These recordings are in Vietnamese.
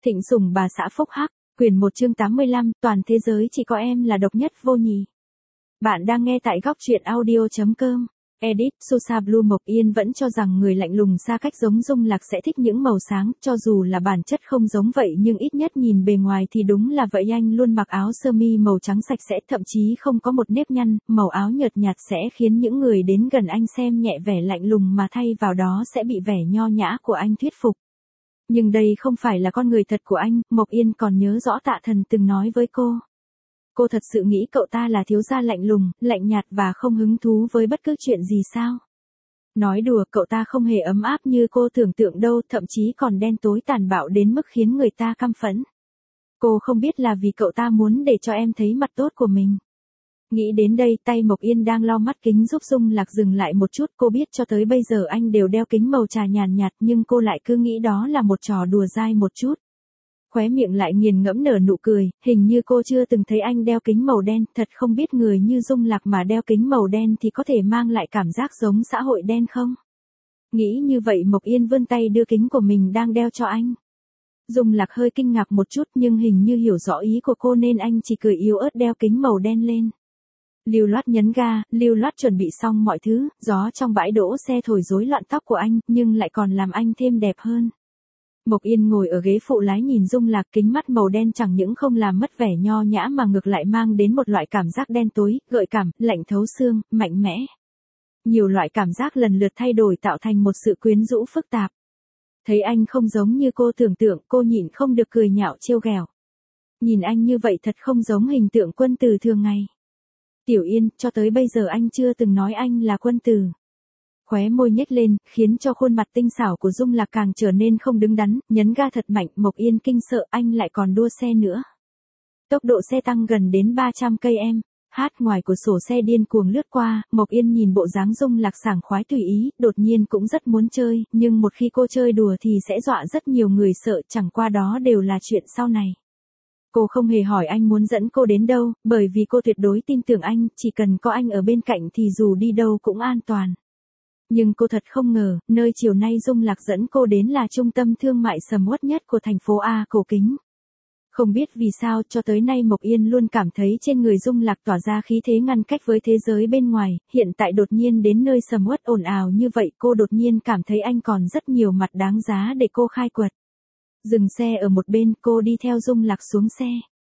Thịnh sủng bà xã Phúc Hắc, quyển 1 chương 85, toàn thế giới chỉ có em là độc nhất vô nhị. Bạn đang nghe tại góc truyện audio.com. Edit, Sosa Blue. Mộc Yên vẫn cho rằng người lạnh lùng xa cách giống Dung Lạc sẽ thích những màu sáng, cho dù là bản chất không giống vậy nhưng ít nhất nhìn bề ngoài thì đúng là vậy. Anh luôn mặc áo sơ mi màu trắng sạch sẽ, thậm chí không có một nếp nhăn, màu áo nhợt nhạt sẽ khiến những người đến gần anh xem nhẹ vẻ lạnh lùng mà thay vào đó sẽ bị vẻ nho nhã của anh thuyết phục. Nhưng đây không phải là con người thật của anh, Mộc Yên còn nhớ rõ Tạ Thần từng nói với cô. Cô thật sự nghĩ cậu ta là thiếu gia lạnh lùng, lạnh nhạt và không hứng thú với bất cứ chuyện gì sao? Nói đùa, cậu ta không hề ấm áp như cô tưởng tượng đâu, thậm chí còn đen tối tàn bạo đến mức khiến người ta căm phẫn. Cô không biết là vì cậu ta muốn để cho em thấy mặt tốt của mình. Nghĩ đến đây, tay Mộc Yên đang lau mắt kính giúp Dung Lạc dừng lại một chút. Cô biết cho tới bây giờ anh đều đeo kính màu trà nhàn nhạt nhưng cô lại cứ nghĩ đó là một trò đùa dai một chút. Khóe miệng lại nghiền ngẫm nở nụ cười, hình như cô chưa từng thấy anh đeo kính màu đen. Thật không biết người như Dung Lạc mà đeo kính màu đen thì có thể mang lại cảm giác giống xã hội đen không? Nghĩ như vậy Mộc Yên vươn tay đưa kính của mình đang đeo cho anh. Dung Lạc hơi kinh ngạc một chút nhưng hình như hiểu rõ ý của cô nên anh chỉ cười yếu ớt đeo kính màu đen lên. Lưu loát nhấn ga, lưu loát chuẩn bị xong mọi thứ, gió trong bãi đỗ xe thổi rối loạn tóc của anh, nhưng lại còn làm anh thêm đẹp hơn. Mộc Yên ngồi ở ghế phụ lái nhìn Dung Lạc, kính mắt màu đen chẳng những không làm mất vẻ nho nhã mà ngược lại mang đến một loại cảm giác đen tối, gợi cảm, lạnh thấu xương, mạnh mẽ. Nhiều loại cảm giác lần lượt thay đổi tạo thành một sự quyến rũ phức tạp. Thấy anh không giống như cô tưởng tượng, cô nhịn không được cười nhạo trêu ghẹo. Nhìn anh như vậy thật không giống hình tượng quân tử thường ngày. Tiểu Yên, cho tới bây giờ anh chưa từng nói anh là quân tử. Khóe môi nhếch lên, khiến cho khuôn mặt tinh xảo của Dung Lạc càng trở nên không đứng đắn, nhấn ga thật mạnh. Mộc Yên kinh sợ anh lại còn đua xe nữa. Tốc độ xe tăng gần đến 300 km/h, ngoài cửa sổ xe điên cuồng lướt qua. Mộc Yên nhìn bộ dáng Dung Lạc sảng khoái tùy ý, đột nhiên cũng rất muốn chơi, nhưng một khi cô chơi đùa thì sẽ dọa rất nhiều người sợ, chẳng qua đó đều là chuyện sau này. Cô không hề hỏi anh muốn dẫn cô đến đâu, bởi vì cô tuyệt đối tin tưởng anh, chỉ cần có anh ở bên cạnh thì dù đi đâu cũng an toàn. Nhưng cô thật không ngờ, nơi chiều nay Dung Lạc dẫn cô đến là trung tâm thương mại sầm uất nhất của thành phố A cổ kính. Không biết vì sao cho tới nay Mộc Yên luôn cảm thấy trên người Dung Lạc tỏa ra khí thế ngăn cách với thế giới bên ngoài, hiện tại đột nhiên đến nơi sầm uất ồn ào như vậy cô đột nhiên cảm thấy anh còn rất nhiều mặt đáng giá để cô khai quật. Dừng xe ở một bên, cô đi theo Dung Lạc xuống xe.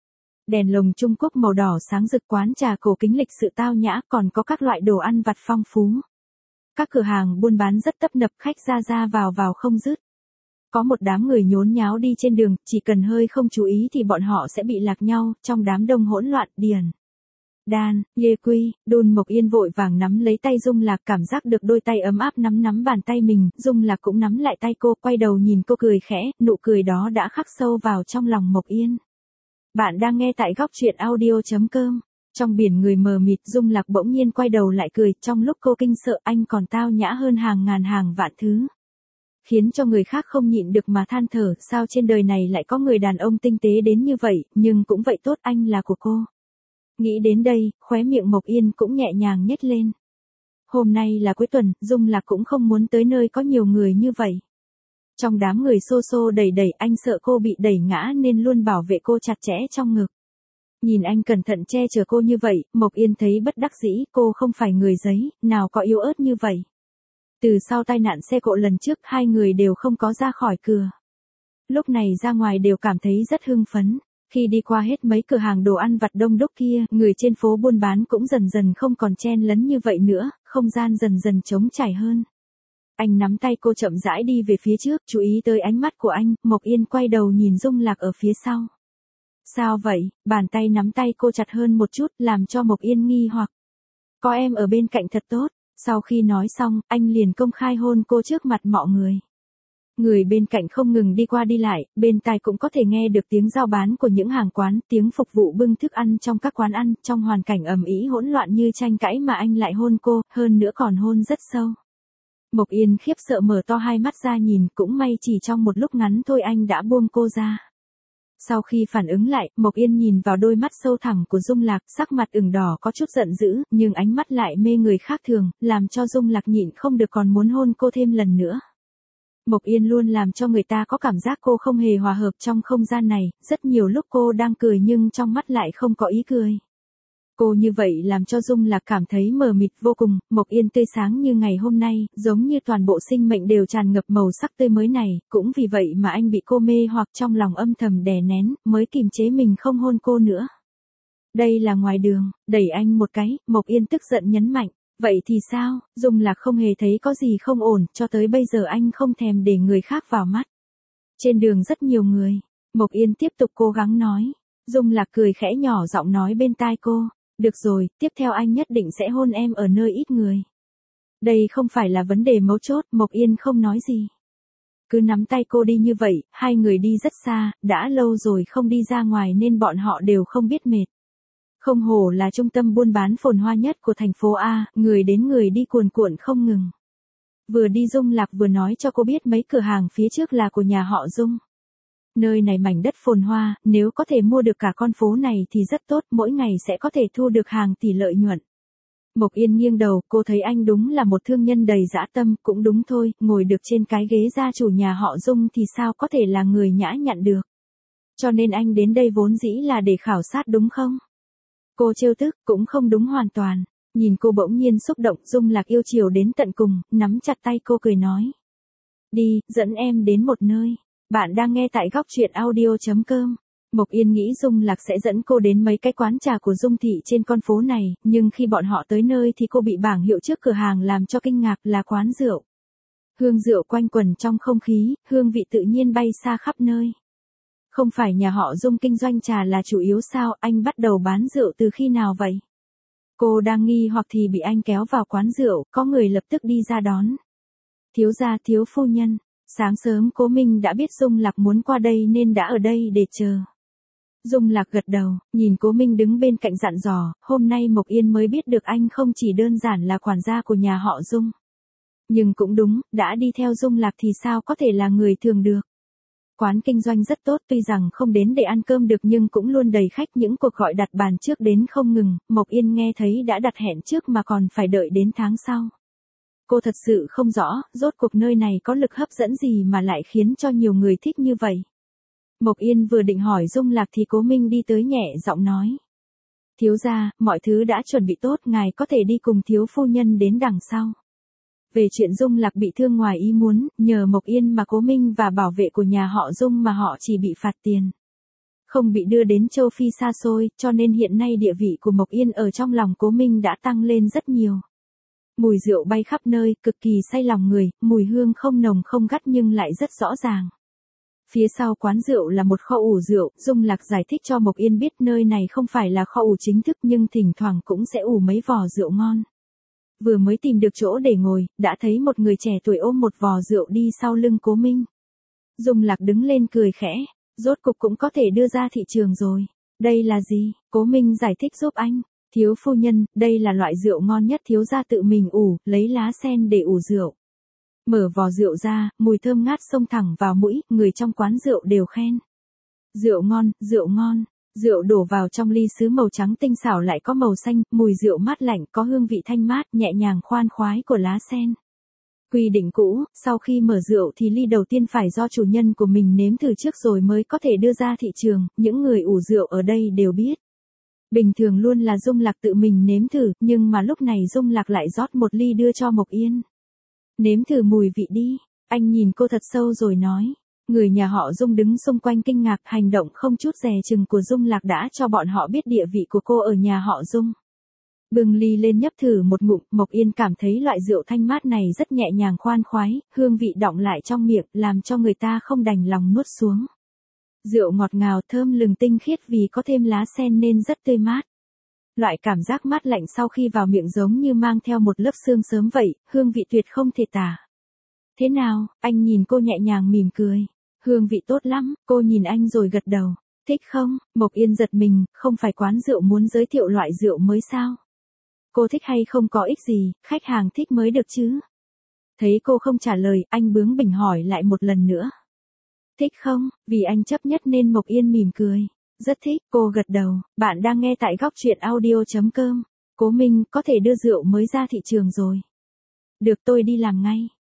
Đèn lồng Trung Quốc màu đỏ sáng rực, quán trà cổ kính lịch sự tao nhã, còn có các loại đồ ăn vặt phong phú. Các cửa hàng buôn bán rất tấp nập, khách ra vào không dứt. Có một đám người nhốn nháo đi trên đường, chỉ cần hơi không chú ý thì bọn họ sẽ bị lạc nhau, trong đám đông hỗn loạn. Điền, Đan, Lê Quy, Đôn. Mộc Yên vội vàng nắm lấy tay Dung Lạc, cảm giác được đôi tay ấm áp nắm bàn tay mình. Dung Lạc cũng nắm lại tay cô, quay đầu nhìn cô cười khẽ, nụ cười đó đã khắc sâu vào trong lòng Mộc Yên. Bạn đang nghe tại góc truyện audio.com. Trong biển người mờ mịt, Dung Lạc bỗng nhiên quay đầu lại cười, trong lúc cô kinh sợ anh còn tao nhã hơn hàng ngàn hàng vạn thứ. Khiến cho người khác không nhịn được mà than thở, sao trên đời này lại có người đàn ông tinh tế đến như vậy, nhưng cũng vậy tốt, anh là của cô. Nghĩ đến đây, khóe miệng Mộc Yên cũng nhẹ nhàng nhếch lên. Hôm nay là cuối tuần, Dung Lạc cũng không muốn tới nơi có nhiều người như vậy. Trong đám người xô đẩy, anh sợ cô bị đẩy ngã nên luôn bảo vệ cô chặt chẽ trong ngực. Nhìn anh cẩn thận che chở cô như vậy, Mộc Yên thấy bất đắc dĩ, cô không phải người giấy, nào có yếu ớt như vậy. Từ sau tai nạn xe cộ lần trước, hai người đều không có ra khỏi cửa. Lúc này ra ngoài đều cảm thấy rất hưng phấn. Khi đi qua hết mấy cửa hàng đồ ăn vặt đông đúc kia, người trên phố buôn bán cũng dần dần không còn chen lấn như vậy nữa, không gian dần dần trống trải hơn. Anh nắm tay cô chậm rãi đi về phía trước, chú ý tới ánh mắt của anh. Mộc Yên quay đầu nhìn Dung Lạc ở phía sau. Sao vậy? Bàn tay nắm tay cô chặt hơn một chút, làm cho Mộc Yên nghi hoặc. Có em ở bên cạnh thật tốt. Sau khi nói xong, anh liền công khai hôn cô trước mặt mọi người. Người bên cạnh không ngừng đi qua đi lại, bên tai cũng có thể nghe được tiếng giao bán của những hàng quán, tiếng phục vụ bưng thức ăn trong các quán ăn. Trong hoàn cảnh ầm ĩ hỗn loạn như tranh cãi mà anh lại hôn cô, hơn nữa còn hôn rất sâu. Mộc Yên khiếp sợ mở to hai mắt ra nhìn, cũng may chỉ trong một lúc ngắn thôi anh đã buông cô ra. Sau khi phản ứng lại, Mộc Yên nhìn vào đôi mắt sâu thẳm của Dung Lạc, sắc mặt ửng đỏ có chút giận dữ, nhưng ánh mắt lại mê người khác thường, làm cho Dung Lạc nhịn không được còn muốn hôn cô thêm lần nữa. Mộc Yên luôn làm cho người ta có cảm giác cô không hề hòa hợp trong không gian này, rất nhiều lúc cô đang cười nhưng trong mắt lại không có ý cười. Cô như vậy làm cho Dung Lạc cảm thấy mờ mịt vô cùng, Mộc Yên tươi sáng như ngày hôm nay, giống như toàn bộ sinh mệnh đều tràn ngập màu sắc tươi mới này, cũng vì vậy mà anh bị cô mê hoặc trong lòng âm thầm đè nén, mới kìm chế mình không hôn cô nữa. Đây là ngoài đường, đẩy anh một cái, Mộc Yên tức giận nhấn mạnh. Vậy thì sao, Dung Lạc không hề thấy có gì không ổn, cho tới bây giờ anh không thèm để người khác vào mắt. Trên đường rất nhiều người, Mộc Yên tiếp tục cố gắng nói. Dung Lạc cười khẽ nhỏ giọng nói bên tai cô. Được rồi, tiếp theo anh nhất định sẽ hôn em ở nơi ít người. Đây không phải là vấn đề mấu chốt, Mộc Yên không nói gì. Cứ nắm tay cô đi như vậy, hai người đi rất xa, đã lâu rồi không đi ra ngoài nên bọn họ đều không biết mệt. Không hổ là trung tâm buôn bán phồn hoa nhất của thành phố A, người đến người đi cuồn cuộn không ngừng. Vừa đi Dung Lạc vừa nói cho cô biết mấy cửa hàng phía trước là của nhà họ Dung. Nơi này mảnh đất phồn hoa, nếu có thể mua được cả con phố này thì rất tốt, mỗi ngày sẽ có thể thu được hàng tỷ lợi nhuận. Mộc Yên nghiêng đầu, cô thấy anh đúng là một thương nhân đầy dã tâm, cũng đúng thôi, ngồi được trên cái ghế gia chủ nhà họ Dung thì sao có thể là người nhã nhặn được. Cho nên anh đến đây vốn dĩ là để khảo sát đúng không? Cô trêu tức, cũng không đúng hoàn toàn. Nhìn cô bỗng nhiên xúc động, Dung Lạc yêu chiều đến tận cùng, nắm chặt tay cô cười nói. Đi, dẫn em đến một nơi. Bạn đang nghe tại góc truyện audio.com. Mộc Yên nghĩ Dung Lạc sẽ dẫn cô đến mấy cái quán trà của Dung Thị trên con phố này, nhưng khi bọn họ tới nơi thì cô bị bảng hiệu trước cửa hàng làm cho kinh ngạc, là quán rượu. Hương rượu quanh quẩn trong không khí, hương vị tự nhiên bay xa khắp nơi. Không phải nhà họ Dung kinh doanh trà là chủ yếu sao, anh bắt đầu bán rượu từ khi nào vậy? Cô đang nghi hoặc thì bị anh kéo vào quán rượu, có người lập tức đi ra đón. Thiếu gia, thiếu phu nhân. Sáng sớm Cố Minh đã biết Dung Lạc muốn qua đây nên đã ở đây để chờ. Dung Lạc gật đầu, nhìn Cố Minh đứng bên cạnh dặn dò, hôm nay Mộc Yên mới biết được anh không chỉ đơn giản là quản gia của nhà họ Dung. Nhưng cũng đúng, đã đi theo Dung Lạc thì sao có thể là người thường được. Quán kinh doanh rất tốt, tuy rằng không đến để ăn cơm được nhưng cũng luôn đầy khách, những cuộc gọi đặt bàn trước đến không ngừng, Mộc Yên nghe thấy đã đặt hẹn trước mà còn phải đợi đến tháng sau. Cô thật sự không rõ, rốt cuộc nơi này có lực hấp dẫn gì mà lại khiến cho nhiều người thích như vậy. Mộc Yên vừa định hỏi Dung Lạc thì Cố Minh đi tới nhẹ giọng nói. Thiếu gia, mọi thứ đã chuẩn bị tốt, ngài có thể đi cùng thiếu phu nhân đến đằng sau. Về chuyện Dung Lạc bị thương ngoài ý muốn, nhờ Mộc Yên mà Cố Minh và bảo vệ của nhà họ Dung mà họ chỉ bị phạt tiền. Không bị đưa đến châu Phi xa xôi, cho nên hiện nay địa vị của Mộc Yên ở trong lòng Cố Minh đã tăng lên rất nhiều. Mùi rượu bay khắp nơi, cực kỳ say lòng người, mùi hương không nồng không gắt nhưng lại rất rõ ràng. Phía sau quán rượu là một kho ủ rượu, Dung Lạc giải thích cho Mộc Yên biết nơi này không phải là kho ủ chính thức nhưng thỉnh thoảng cũng sẽ ủ mấy vò rượu ngon. Vừa mới tìm được chỗ để ngồi, đã thấy một người trẻ tuổi ôm một vò rượu đi sau lưng Cố Minh. Dung Lạc đứng lên cười khẽ, rốt cục cũng có thể đưa ra thị trường rồi. Đây là gì? Cố Minh giải thích giúp anh. Thiếu phu nhân, đây là loại rượu ngon nhất thiếu gia tự mình ủ, lấy lá sen để ủ rượu. Mở vò rượu ra, mùi thơm ngát xông thẳng vào mũi, người trong quán rượu đều khen. Rượu ngon, rượu ngon. Rượu đổ vào trong ly sứ màu trắng tinh xảo lại có màu xanh, mùi rượu mát lạnh có hương vị thanh mát, nhẹ nhàng khoan khoái của lá sen. Quy định cũ, sau khi mở rượu thì ly đầu tiên phải do chủ nhân của mình nếm thử trước rồi mới có thể đưa ra thị trường, những người ủ rượu ở đây đều biết. Bình thường luôn là Dung Lạc tự mình nếm thử, nhưng mà lúc này Dung Lạc lại rót một ly đưa cho Mộc Yên. Nếm thử mùi vị đi, anh nhìn cô thật sâu rồi nói. Người nhà họ Dung đứng xung quanh kinh ngạc, hành động không chút dè chừng của Dung Lạc đã cho bọn họ biết địa vị của cô ở nhà họ Dung. Bưng ly lên nhấp thử một ngụm, Mộc Yên cảm thấy loại rượu thanh mát này rất nhẹ nhàng khoan khoái, hương vị đọng lại trong miệng, làm cho người ta không đành lòng nuốt xuống. Rượu ngọt ngào thơm lừng tinh khiết vì có thêm lá sen nên rất tươi mát. Loại cảm giác mát lạnh sau khi vào miệng giống như mang theo một lớp sương sớm vậy, hương vị tuyệt không thể tả. Thế nào, anh nhìn cô nhẹ nhàng mỉm cười. Hương vị tốt lắm, cô nhìn anh rồi gật đầu. Thích không? Mộc Yên giật mình, không phải quán rượu muốn giới thiệu loại rượu mới sao? Cô thích hay không có ích gì, khách hàng thích mới được chứ? Thấy cô không trả lời, anh bướng bỉnh hỏi lại một lần nữa. Thích không? Vì anh chấp nhất nên Mộc Yên mỉm cười. Rất thích, cô gật đầu. Bạn đang nghe tại góc truyện audio.com. Cố Minh, có thể đưa rượu mới ra thị trường rồi. Được, tôi đi làm ngay.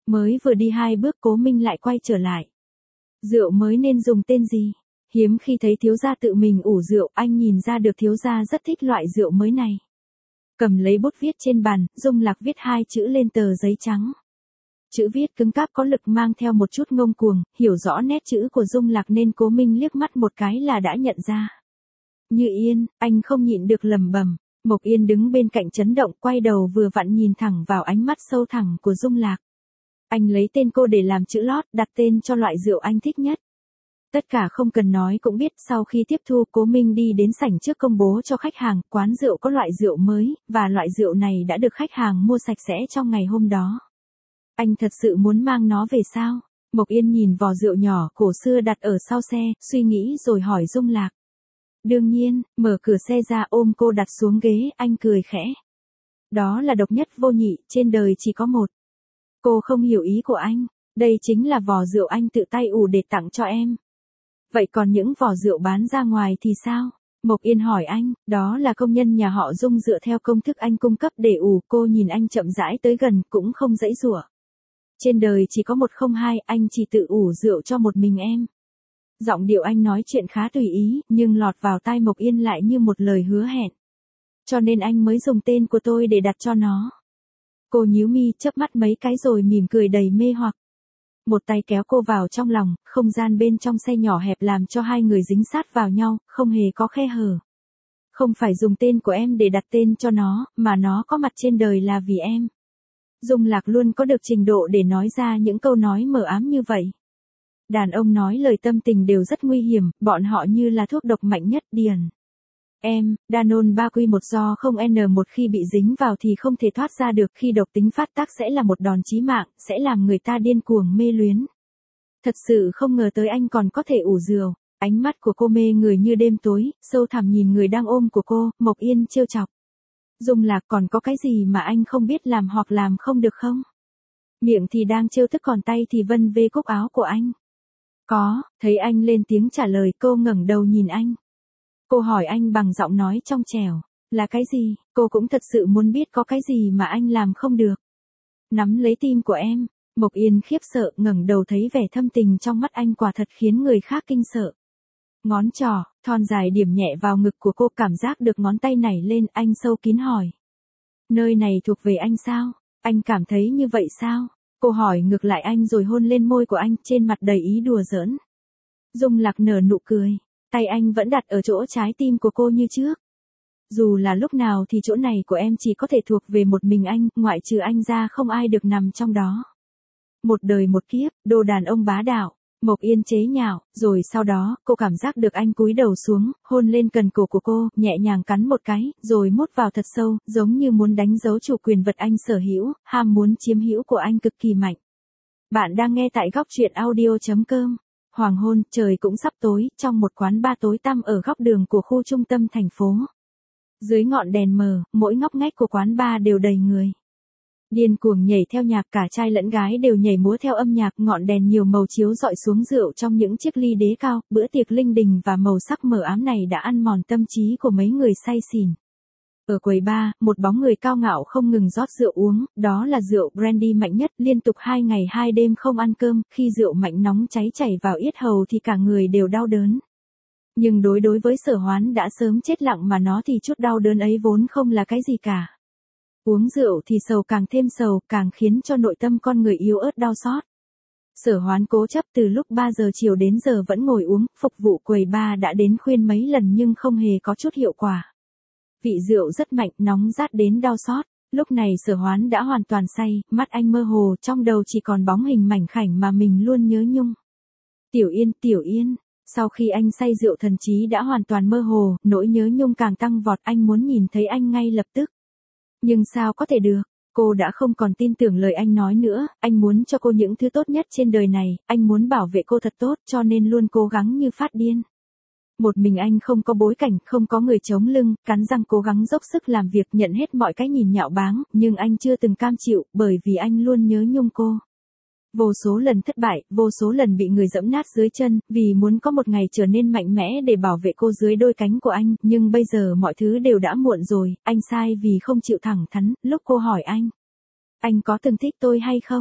Mới vừa đi 2 bước Cố Minh lại quay trở lại. Rượu mới nên dùng tên gì? Hiếm khi thấy thiếu gia tự mình ủ rượu, anh nhìn ra được thiếu gia rất thích loại rượu mới này. Cầm lấy bút viết trên bàn, Dung Lạc viết 2 chữ lên tờ giấy trắng. Chữ viết cứng cáp có lực mang theo một chút ngông cuồng, hiểu rõ nét chữ của Dung Lạc nên Cố Minh liếc mắt một cái là đã nhận ra. Như Yên, anh không nhịn được lẩm bẩm. Mộc Yên đứng bên cạnh chấn động, quay đầu vừa vặn nhìn thẳng vào ánh mắt sâu thẳm của Dung Lạc. Anh lấy tên cô để làm chữ lót, đặt tên cho loại rượu anh thích nhất. Tất cả không cần nói cũng biết, sau khi tiếp thu Cố Minh đi đến sảnh trước công bố cho khách hàng, quán rượu có loại rượu mới, và loại rượu này đã được khách hàng mua sạch sẽ trong ngày hôm đó. Anh thật sự muốn mang nó về sao? Mộc Yên nhìn vò rượu nhỏ cổ xưa đặt ở sau xe, suy nghĩ rồi hỏi Dung Lạc. Đương nhiên, mở cửa xe ra ôm cô đặt xuống ghế, anh cười khẽ. Đó là độc nhất vô nhị, trên đời chỉ có một. Cô không hiểu ý của anh, đây chính là vò rượu anh tự tay ủ để tặng cho em. Vậy còn những vò rượu bán ra ngoài thì sao? Mộc Yên hỏi anh, đó là công nhân nhà họ Dung dựa theo công thức anh cung cấp để ủ. Cô nhìn anh chậm rãi tới gần, cũng không giãy giụa. Trên đời chỉ có 102, anh chỉ tự ủ rượu cho một mình em. Giọng điệu anh nói chuyện khá tùy ý, nhưng lọt vào tai Mộc Yên lại như một lời hứa hẹn. Cho nên anh mới dùng tên của tôi để đặt cho nó. Cô nhíu mi chớp mắt mấy cái rồi mỉm cười đầy mê hoặc. Một tay kéo cô vào trong lòng, không gian bên trong xe nhỏ hẹp làm cho hai người dính sát vào nhau, không hề có khe hở. Không phải dùng tên của em để đặt tên cho nó, mà nó có mặt trên đời là vì em. Dung Lạc luôn có được trình độ để nói ra những câu nói mờ ám như vậy. Đàn ông nói lời tâm tình đều rất nguy hiểm, bọn họ như là thuốc độc mạnh nhất, điền. Em, Danone 3Q1 do không N1 khi bị dính vào thì không thể thoát ra được, khi độc tính phát tác sẽ là một đòn chí mạng, sẽ làm người ta điên cuồng mê luyến. Thật sự không ngờ tới anh còn có thể ủ rượu. Ánh mắt của cô mê người như đêm tối, sâu thẳm nhìn người đang ôm của cô, Mộc Yên trêu chọc. Dung Lạc, còn có cái gì mà anh không biết làm hoặc làm không được không? Miệng thì đang trêu tức còn tay thì vân vê cúc áo của anh. Có, thấy anh lên tiếng trả lời, cô ngẩng đầu nhìn anh. Cô hỏi anh bằng giọng nói trong trẻo, là cái gì? Cô cũng thật sự muốn biết có cái gì mà anh làm không được. Nắm lấy tim của em. Mộc Yên khiếp sợ, ngẩng đầu thấy vẻ thâm tình trong mắt anh quả thật khiến người khác kinh sợ. Ngón trỏ, thon dài điểm nhẹ vào ngực của cô, cảm giác được ngón tay nảy lên, anh sâu kín hỏi. Nơi này thuộc về anh sao? Anh cảm thấy như vậy sao? Cô hỏi ngược lại anh rồi hôn lên môi của anh, trên mặt đầy ý đùa giỡn. Dung Lạc nở nụ cười, tay anh vẫn đặt ở chỗ trái tim của cô như trước. Dù là lúc nào thì chỗ này của em chỉ có thể thuộc về một mình anh, ngoại trừ anh ra không ai được nằm trong đó. Một đời một kiếp, đồ đàn ông bá đạo. Mộc Yên chế nhạo, rồi sau đó, cô cảm giác được anh cúi đầu xuống, hôn lên cần cổ của cô, nhẹ nhàng cắn một cái, rồi mút vào thật sâu, giống như muốn đánh dấu chủ quyền vật anh sở hữu, ham muốn chiếm hữu của anh cực kỳ mạnh. Bạn đang nghe tại góc truyện audio.com. Hoàng hôn, trời cũng sắp tối, trong một quán bar tối tăm ở góc đường của khu trung tâm thành phố. Dưới ngọn đèn mờ, mỗi ngóc ngách của quán bar đều đầy người. Điên cuồng nhảy theo nhạc, cả trai lẫn gái đều nhảy múa theo âm nhạc, ngọn đèn nhiều màu chiếu rọi xuống rượu trong những chiếc ly đế cao, bữa tiệc linh đình và màu sắc mờ ám này đã ăn mòn tâm trí của mấy người say xỉn. Ở quầy bar, một bóng người cao ngạo không ngừng rót rượu uống, đó là rượu brandy mạnh nhất, liên tục 2 ngày 2 đêm không ăn cơm, khi rượu mạnh nóng cháy chảy vào yết hầu thì cả người đều đau đớn. Nhưng đối với Sở Hoán đã sớm chết lặng mà nó thì chút đau đớn ấy vốn không là cái gì cả. Uống rượu thì sầu càng thêm sầu, càng khiến cho nội tâm con người yếu ớt đau xót. Sở Hoán cố chấp từ lúc 3 giờ chiều đến giờ vẫn ngồi uống, phục vụ quầy bar đã đến khuyên mấy lần nhưng không hề có chút hiệu quả. Vị rượu rất mạnh, nóng rát đến đau xót. Lúc này Sở Hoán đã hoàn toàn say, mắt anh mơ hồ, trong đầu chỉ còn bóng hình mảnh khảnh mà mình luôn nhớ nhung. Tiểu Yên, Tiểu Yên. Sau khi anh say rượu thần trí đã hoàn toàn mơ hồ, nỗi nhớ nhung càng tăng vọt, anh muốn nhìn thấy anh ngay lập tức. Nhưng sao có thể được, cô đã không còn tin tưởng lời anh nói nữa, anh muốn cho cô những thứ tốt nhất trên đời này, anh muốn bảo vệ cô thật tốt cho nên luôn cố gắng như phát điên. Một mình anh không có bối cảnh, không có người chống lưng, cắn răng cố gắng dốc sức làm việc, nhận hết mọi cái nhìn nhạo báng, nhưng anh chưa từng cam chịu, bởi vì anh luôn nhớ nhung cô. Vô số lần thất bại, vô số lần bị người giẫm nát dưới chân, vì muốn có một ngày trở nên mạnh mẽ để bảo vệ cô dưới đôi cánh của anh, nhưng bây giờ mọi thứ đều đã muộn rồi, anh sai vì không chịu thẳng thắn. Lúc cô hỏi anh có từng thích tôi hay không?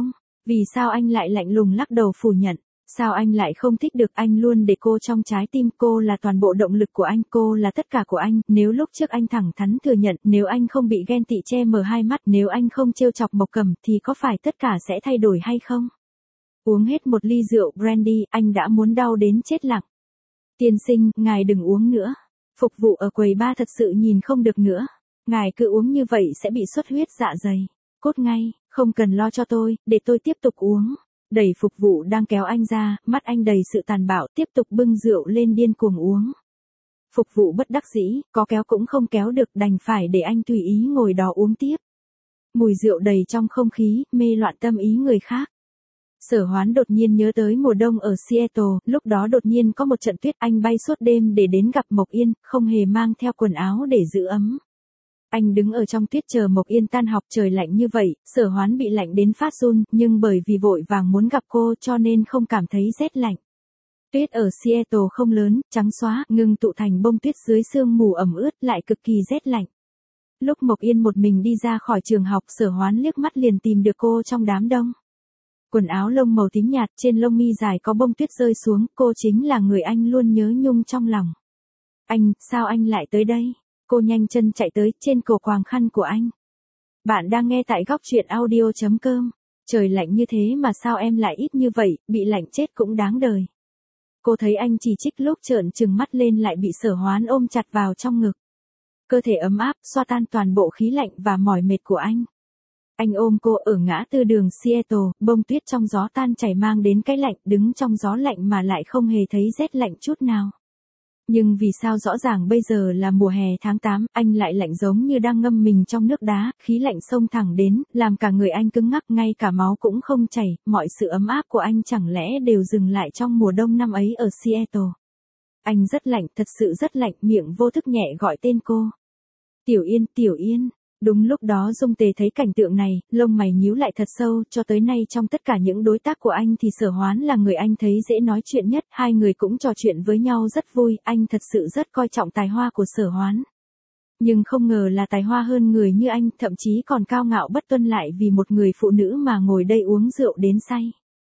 Vì sao anh lại lạnh lùng lắc đầu phủ nhận? Sao anh lại không thích được? Anh luôn để cô trong trái tim, cô là toàn bộ động lực của anh, cô là tất cả của anh. Nếu lúc trước anh thẳng thắn thừa nhận, nếu anh không bị ghen tị che mờ hai mắt, nếu anh không trêu chọc Mộc Cầm, thì có phải tất cả sẽ thay đổi hay không? Uống hết một ly rượu brandy, anh đã muốn đau đến chết lặng. Tiên sinh, ngài đừng uống nữa. Phục vụ ở quầy bar thật sự nhìn không được nữa. Ngài cứ uống như vậy sẽ bị xuất huyết dạ dày. Cốt ngay, không cần lo cho tôi, để tôi tiếp tục uống. Đẩy phục vụ đang kéo anh ra, mắt anh đầy sự tàn bạo, tiếp tục bưng rượu lên điên cuồng uống. Phục vụ bất đắc dĩ, có kéo cũng không kéo được, đành phải để anh tùy ý ngồi đó uống tiếp. Mùi rượu đầy trong không khí, mê loạn tâm ý người khác. Sở Hoán đột nhiên nhớ tới mùa đông ở Seattle, lúc đó đột nhiên có một trận tuyết, anh bay suốt đêm để đến gặp Mộc Yên, không hề mang theo quần áo để giữ ấm. Anh đứng ở trong tuyết chờ Mộc Yên tan học, trời lạnh như vậy, Sở Hoán bị lạnh đến phát run, nhưng bởi vì vội vàng muốn gặp cô cho nên không cảm thấy rét lạnh. Tuyết ở Seattle không lớn, trắng xóa, ngưng tụ thành bông tuyết dưới sương mù ẩm ướt, lại cực kỳ rét lạnh. Lúc Mộc Yên một mình đi ra khỏi trường học, Sở Hoán liếc mắt liền tìm được cô trong đám đông. Quần áo lông màu tím nhạt, trên lông mi dài có bông tuyết rơi xuống, cô chính là người anh luôn nhớ nhung trong lòng. Anh, sao anh lại tới đây? Cô nhanh chân chạy tới, trên cổ quàng khăn của anh. Bạn đang nghe tại góc truyện audio.com. Trời lạnh như thế mà sao em lại ít như vậy, bị lạnh chết cũng đáng đời. Cô thấy anh chỉ trích lúc trợn trừng mắt lên lại bị Sở Hoán ôm chặt vào trong ngực. Cơ thể ấm áp, xoa tan toàn bộ khí lạnh và mỏi mệt của anh. Anh ôm cô ở ngã tư đường Seattle, bông tuyết trong gió tan chảy mang đến cái lạnh, đứng trong gió lạnh mà lại không hề thấy rét lạnh chút nào. Nhưng vì sao rõ ràng bây giờ là mùa hè tháng 8, anh lại lạnh giống như đang ngâm mình trong nước đá, khí lạnh xông thẳng đến, làm cả người anh cứng ngắc, ngay cả máu cũng không chảy, mọi sự ấm áp của anh chẳng lẽ đều dừng lại trong mùa đông năm ấy ở Seattle. Anh rất lạnh, thật sự rất lạnh, miệng vô thức nhẹ gọi tên cô. Tiểu Yên, Tiểu Yên. Đúng lúc đó Dung Tề thấy cảnh tượng này, lông mày nhíu lại thật sâu, cho tới nay trong tất cả những đối tác của anh thì Sở Hoán là người anh thấy dễ nói chuyện nhất, hai người cũng trò chuyện với nhau rất vui, anh thật sự rất coi trọng tài hoa của Sở Hoán. Nhưng không ngờ là tài hoa hơn người như anh, thậm chí còn cao ngạo bất tuân lại vì một người phụ nữ mà ngồi đây uống rượu đến say.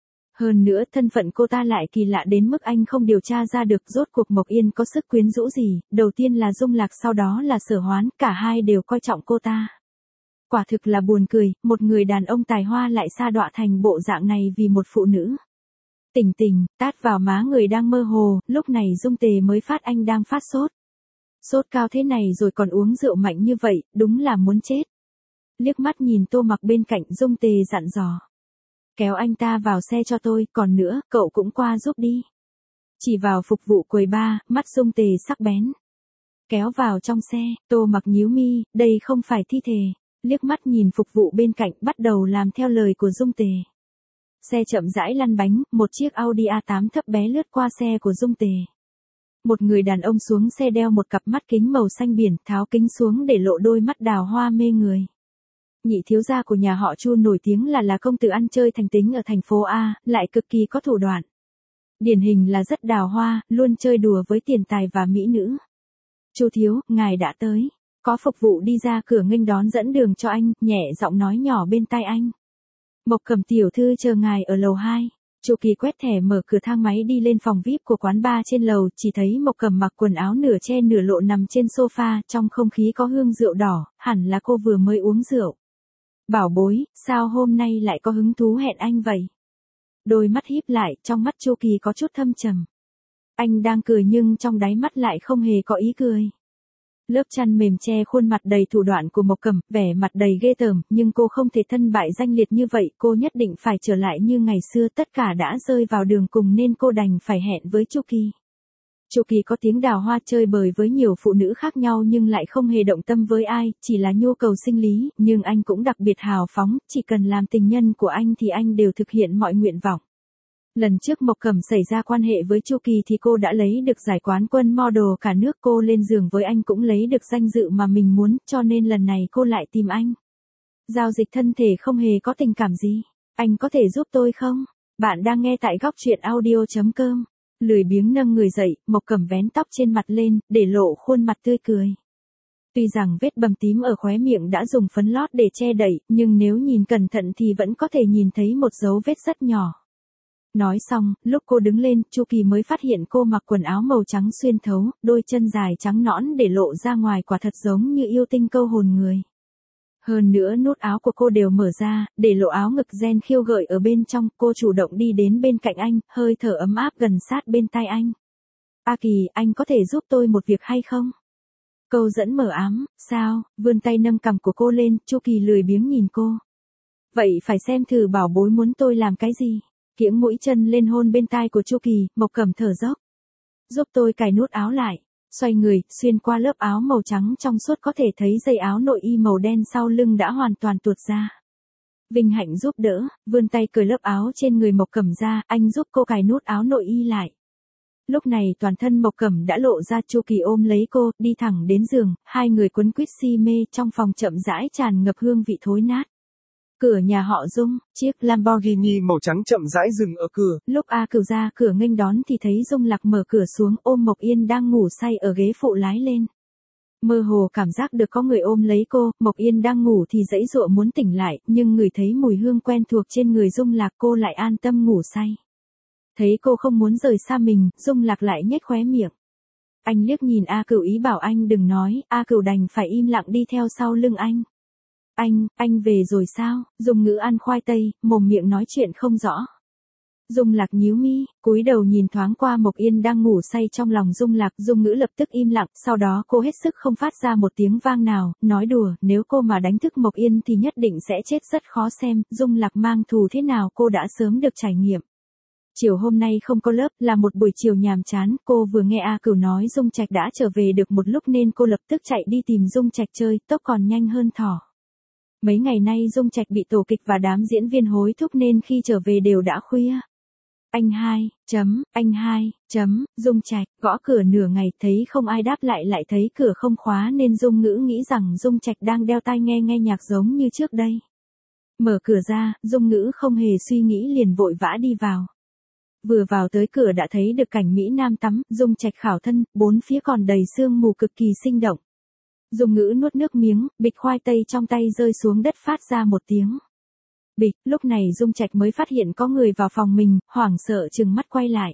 Hơn nữa thân phận cô ta lại kỳ lạ đến mức anh không điều tra ra được rốt cuộc Mộc Yên có sức quyến rũ gì, đầu tiên là Dung Lạc sau đó là Sở Hoán, cả hai đều coi trọng cô ta. Quả thực là buồn cười, một người đàn ông tài hoa lại sa đọa thành bộ dạng này vì một phụ nữ. Tỉnh tỉnh, tát vào má người đang mơ hồ, lúc này Dung Tề mới phát anh đang phát sốt. Sốt cao thế này rồi còn uống rượu mạnh như vậy, đúng là muốn chết. Liếc mắt nhìn Tô Mặc bên cạnh, Dung Tề dặn dò. Kéo anh ta vào xe cho tôi, còn nữa, cậu cũng qua giúp đi. Chỉ vào phục vụ quầy bar, mắt Dung Tề sắc bén. Kéo vào trong xe, Tô Mặc nhíu mi, đây không phải thi thể. Liếc mắt nhìn phục vụ bên cạnh, bắt đầu làm theo lời của Dung Tề. Xe chậm rãi lăn bánh, một chiếc Audi A8 thấp bé lướt qua xe của Dung Tề. Một người đàn ông xuống xe đeo một cặp mắt kính màu xanh biển, tháo kính xuống để lộ đôi mắt đào hoa mê người. Nhị thiếu gia của nhà họ Chu nổi tiếng là công tử ăn chơi thành tính ở thành phố A, lại cực kỳ có thủ đoạn. Điển hình là rất đào hoa, luôn chơi đùa với tiền tài và mỹ nữ. Chu thiếu, ngài đã tới. Có phục vụ đi ra cửa nghênh đón dẫn đường cho anh, nhẹ giọng nói nhỏ bên tai anh. Mộc Cầm tiểu thư chờ ngài ở lầu 2. Chu Kỳ quét thẻ mở cửa thang máy đi lên phòng VIP của quán bar trên lầu, chỉ thấy Mộc Cầm mặc quần áo nửa che nửa lộ nằm trên sofa, trong không khí có hương rượu đỏ, hẳn là cô vừa mới uống rượu. Bảo bối, sao hôm nay lại có hứng thú hẹn anh vậy? Đôi mắt híp lại, trong mắt Chu Kỳ có chút thâm trầm. Anh đang cười nhưng trong đáy mắt lại không hề có ý cười. Lớp chăn mềm che khuôn mặt đầy thủ đoạn của Mộc Cầm, vẻ mặt đầy ghê tởm, nhưng cô không thể thân bại danh liệt như vậy, cô nhất định phải trở lại như ngày xưa, tất cả đã rơi vào đường cùng nên cô đành phải hẹn với Chu Kỳ. Chu Kỳ có tiếng đào hoa chơi bời với nhiều phụ nữ khác nhau nhưng lại không hề động tâm với ai, chỉ là nhu cầu sinh lý, nhưng anh cũng đặc biệt hào phóng, chỉ cần làm tình nhân của anh thì anh đều thực hiện mọi nguyện vọng. Lần trước Mộc Cầm xảy ra quan hệ với Chu Kỳ thì cô đã lấy được giải quán quân model cả nước, cô lên giường với anh cũng lấy được danh dự mà mình muốn, cho nên lần này cô lại tìm anh. Giao dịch thân thể không hề có tình cảm gì. Anh có thể giúp tôi không? Bạn đang nghe tại góc truyện audio.com. Lười biếng nâng người dậy, Mộc Cầm vén tóc trên mặt lên, để lộ khuôn mặt tươi cười. Tuy rằng vết bầm tím ở khóe miệng đã dùng phấn lót để che đậy, nhưng nếu nhìn cẩn thận thì vẫn có thể nhìn thấy một dấu vết rất nhỏ. Nói xong, lúc cô đứng lên, Chu Kỳ mới phát hiện cô mặc quần áo màu trắng xuyên thấu, đôi chân dài trắng nõn để lộ ra ngoài quả thật giống như yêu tinh câu hồn người. Hơn nữa nút áo của cô đều mở ra, để lộ áo ngực ren khiêu gợi ở bên trong, cô chủ động đi đến bên cạnh anh, hơi thở ấm áp gần sát bên tai anh. A Kỳ, anh có thể giúp tôi một việc hay không? Câu dẫn mờ ám, sao, vươn tay nâng cằm của cô lên, Chu Kỳ lười biếng nhìn cô. Vậy phải xem thử bảo bối muốn tôi làm cái gì. Kiễng mũi chân lên hôn bên tai của Chu Kỳ, Mộc Cẩm thở dốc. Giúp tôi cài nút áo lại. Xoay người, xuyên qua lớp áo màu trắng trong suốt có thể thấy dây áo nội y màu đen sau lưng đã hoàn toàn tuột ra. Vinh Hạnh giúp đỡ, vươn tay cởi lớp áo trên người Mộc Cẩm ra, anh giúp cô cài nút áo nội y lại. Lúc này toàn thân Mộc Cẩm đã lộ ra, Chu Kỳ ôm lấy cô, đi thẳng đến giường, hai người quấn quýt si mê, trong phòng chậm rãi tràn ngập hương vị thối nát. Cửa nhà họ Dung, chiếc Lamborghini màu trắng chậm rãi dừng ở cửa. Lúc A Cửu ra cửa nghênh đón thì thấy Dung Lạc mở cửa xuống, ôm Mộc Yên đang ngủ say ở ghế phụ lái lên. Mơ hồ cảm giác được có người ôm lấy cô, Mộc Yên đang ngủ thì giãy giụa muốn tỉnh lại, nhưng ngửi thấy mùi hương quen thuộc trên người Dung Lạc cô lại an tâm ngủ say. Thấy cô không muốn rời xa mình, Dung Lạc lại nhếch khóe miệng. Anh liếc nhìn A Cửu ý bảo anh đừng nói, A Cửu đành phải im lặng đi theo sau lưng anh. Anh về rồi sao? Dung Ngữ ăn khoai tây, mồm miệng nói chuyện không rõ. Dung Lạc nhíu mi, cúi đầu nhìn thoáng qua Mộc Yên đang ngủ say trong lòng Dung Lạc, Dung Ngữ lập tức im lặng, sau đó cô hết sức không phát ra một tiếng vang nào, nói đùa, nếu cô mà đánh thức Mộc Yên thì nhất định sẽ chết rất khó xem, Dung Lạc mang thù thế nào cô đã sớm được trải nghiệm. Chiều hôm nay không có lớp, là một buổi chiều nhàm chán, cô vừa nghe A Cửu nói Dung Trạch đã trở về được một lúc nên cô lập tức chạy đi tìm Dung Trạch chơi, tốc còn nhanh hơn thỏ. Mấy ngày nay Dung Trạch bị tổ kịch và đám diễn viên hối thúc nên khi trở về đều đã khuya. Anh hai, Dung Trạch, gõ cửa nửa ngày thấy không ai đáp lại thấy cửa không khóa nên Dung Ngữ nghĩ rằng Dung Trạch đang đeo tai nghe nhạc giống như trước đây. Mở cửa ra, Dung Ngữ không hề suy nghĩ liền vội vã đi vào. Vừa vào tới cửa đã thấy được cảnh Mỹ Nam tắm, Dung Trạch khảo thân, bốn phía còn đầy sương mù cực kỳ sinh động. Dung Ngữ nuốt nước miếng, bịch khoai tây trong tay rơi xuống đất phát ra một tiếng. Bịch, lúc này Dung Trạch mới phát hiện có người vào phòng mình, hoảng sợ trừng mắt quay lại.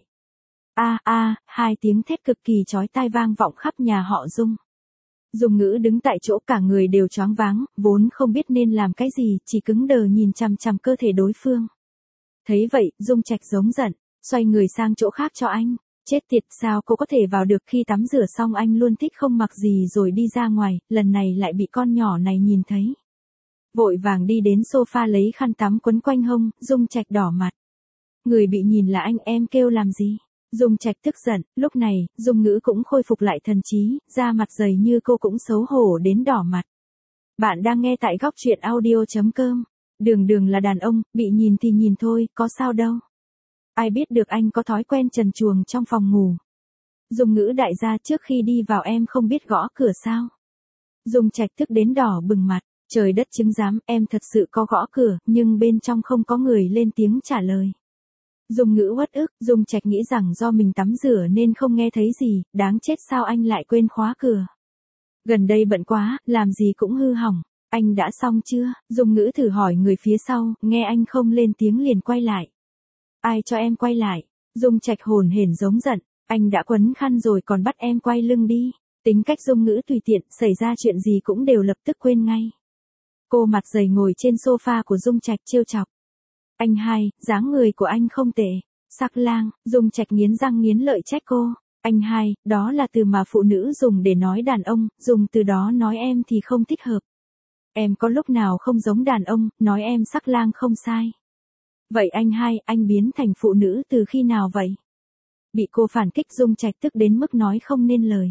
Hai tiếng thét cực kỳ chói tai vang vọng khắp nhà họ Dung. Dung Ngữ đứng tại chỗ cả người đều choáng váng, vốn không biết nên làm cái gì, chỉ cứng đờ nhìn chằm chằm cơ thể đối phương. Thấy vậy, Dung Trạch giống giận, xoay người sang chỗ khác cho anh. Chết tiệt, sao cô có thể vào được, khi tắm rửa xong anh luôn thích không mặc gì rồi đi ra ngoài, lần này lại bị con nhỏ này nhìn thấy. Vội vàng đi đến sofa lấy khăn tắm quấn quanh hông, Dung Trạch đỏ mặt. Người bị nhìn là anh, em kêu làm gì? Dung Trạch tức giận, lúc này, Dung Ngữ cũng khôi phục lại thần trí, da mặt dày như cô cũng xấu hổ đến đỏ mặt. Bạn đang nghe tại góc truyện audio.com. Đường là đàn ông, bị nhìn thì nhìn thôi, có sao đâu. Ai biết được anh có thói quen trần truồng trong phòng ngủ. Dung Ngữ đại gia, trước khi đi vào em không biết gõ cửa sao? Dung Trạch tức đến đỏ bừng mặt, trời đất chứng giám, em thật sự có gõ cửa, nhưng bên trong không có người lên tiếng trả lời. Dung Ngữ uất ức, Dung Trạch nghĩ rằng do mình tắm rửa nên không nghe thấy gì, đáng chết sao anh lại quên khóa cửa. Gần đây bận quá, làm gì cũng hư hỏng. Anh đã xong chưa? Dung Ngữ thử hỏi người phía sau, nghe anh không lên tiếng liền quay lại. Ai cho em quay lại? Dung Trạch hồn hển giống giận, anh đã quấn khăn rồi còn bắt em quay lưng đi. Tính cách Dung Ngữ tùy tiện, xảy ra chuyện gì cũng đều lập tức quên ngay. Cô mặt dày ngồi trên sofa của Dung Trạch trêu chọc. Anh hai, dáng người của anh không tệ. Sắc lang, Dung Trạch nghiến răng nghiến lợi trách cô. Anh hai, đó là từ mà phụ nữ dùng để nói đàn ông, dùng từ đó nói em thì không thích hợp. Em có lúc nào không giống đàn ông, nói em sắc lang không sai. Vậy anh hai, anh biến thành phụ nữ từ khi nào vậy? Bị cô phản kích, Dung Trạch tức đến mức nói không nên lời.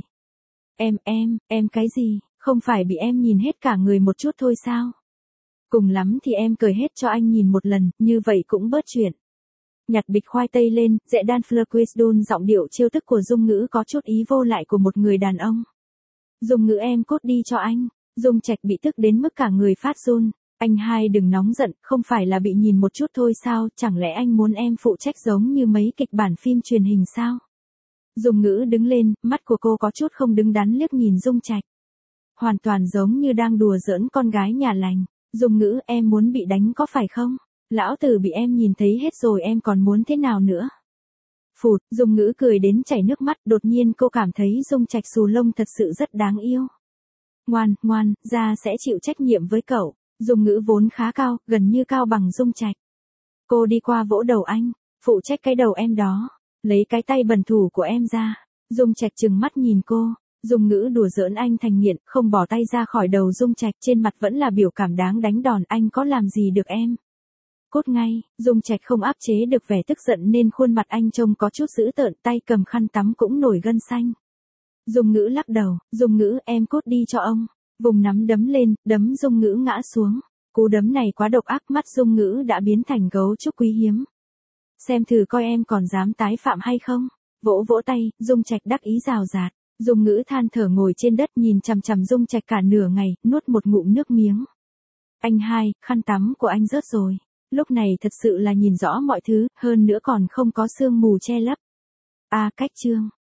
Em cái gì, không phải bị em nhìn hết cả người một chút thôi sao? Cùng lắm thì em cởi hết cho anh nhìn một lần, như vậy cũng bớt chuyện. Nhặt bịch khoai tây lên, dễ đan Fleur giọng điệu trêu tức của Dung Ngữ có chút ý vô lại của một người đàn ông. Dung Ngữ, em cút đi cho anh. Dung Trạch bị tức đến mức cả người phát run. Anh hai đừng nóng giận, không phải là bị nhìn một chút thôi sao, chẳng lẽ anh muốn em phụ trách giống như mấy kịch bản phim truyền hình sao? Dung Ngữ đứng lên, mắt của cô có chút không đứng đắn liếc nhìn Dung Trạch. Hoàn toàn giống như đang đùa giỡn con gái nhà lành. Dung Ngữ, em muốn bị đánh có phải không? Lão tử bị em nhìn thấy hết rồi, em còn muốn thế nào nữa? Phụt, Dung Ngữ cười đến chảy nước mắt, đột nhiên cô cảm thấy Dung Trạch xù lông thật sự rất đáng yêu. Ngoan, ngoan, ra sẽ chịu trách nhiệm với cậu. Dung Ngữ vốn khá cao, gần như cao bằng Dung Trạch. Cô đi qua vỗ đầu anh, phụ trách cái đầu em đó, lấy cái tay bẩn thỉu của em ra. Dung Trạch trừng mắt nhìn cô. Dung Ngữ đùa giỡn anh thành nghiện, không bỏ tay ra khỏi đầu Dung Trạch, trên mặt vẫn là biểu cảm đáng đánh đòn, anh có làm gì được em. Cốt ngay, Dung Trạch không áp chế được vẻ tức giận nên khuôn mặt anh trông có chút dữ tợn, tay cầm khăn tắm cũng nổi gân xanh. Dung Ngữ lắc đầu, Dung Ngữ, em cốt đi cho ông. Vùng nắm đấm lên, đấm Dung Ngữ ngã xuống. Cú đấm này quá độc ác, mắt Dung Ngữ đã biến thành gấu trúc quý hiếm. Xem thử coi em còn dám tái phạm hay không. Vỗ vỗ tay, Dung Trạch đắc ý rào rạt. Dung Ngữ than thở ngồi trên đất nhìn chằm chằm Dung Trạch cả nửa ngày, nuốt một ngụm nước miếng. Anh hai, khăn tắm của anh rớt rồi. Lúc này thật sự là nhìn rõ mọi thứ, hơn nữa còn không có sương mù che lấp. À, cách chương.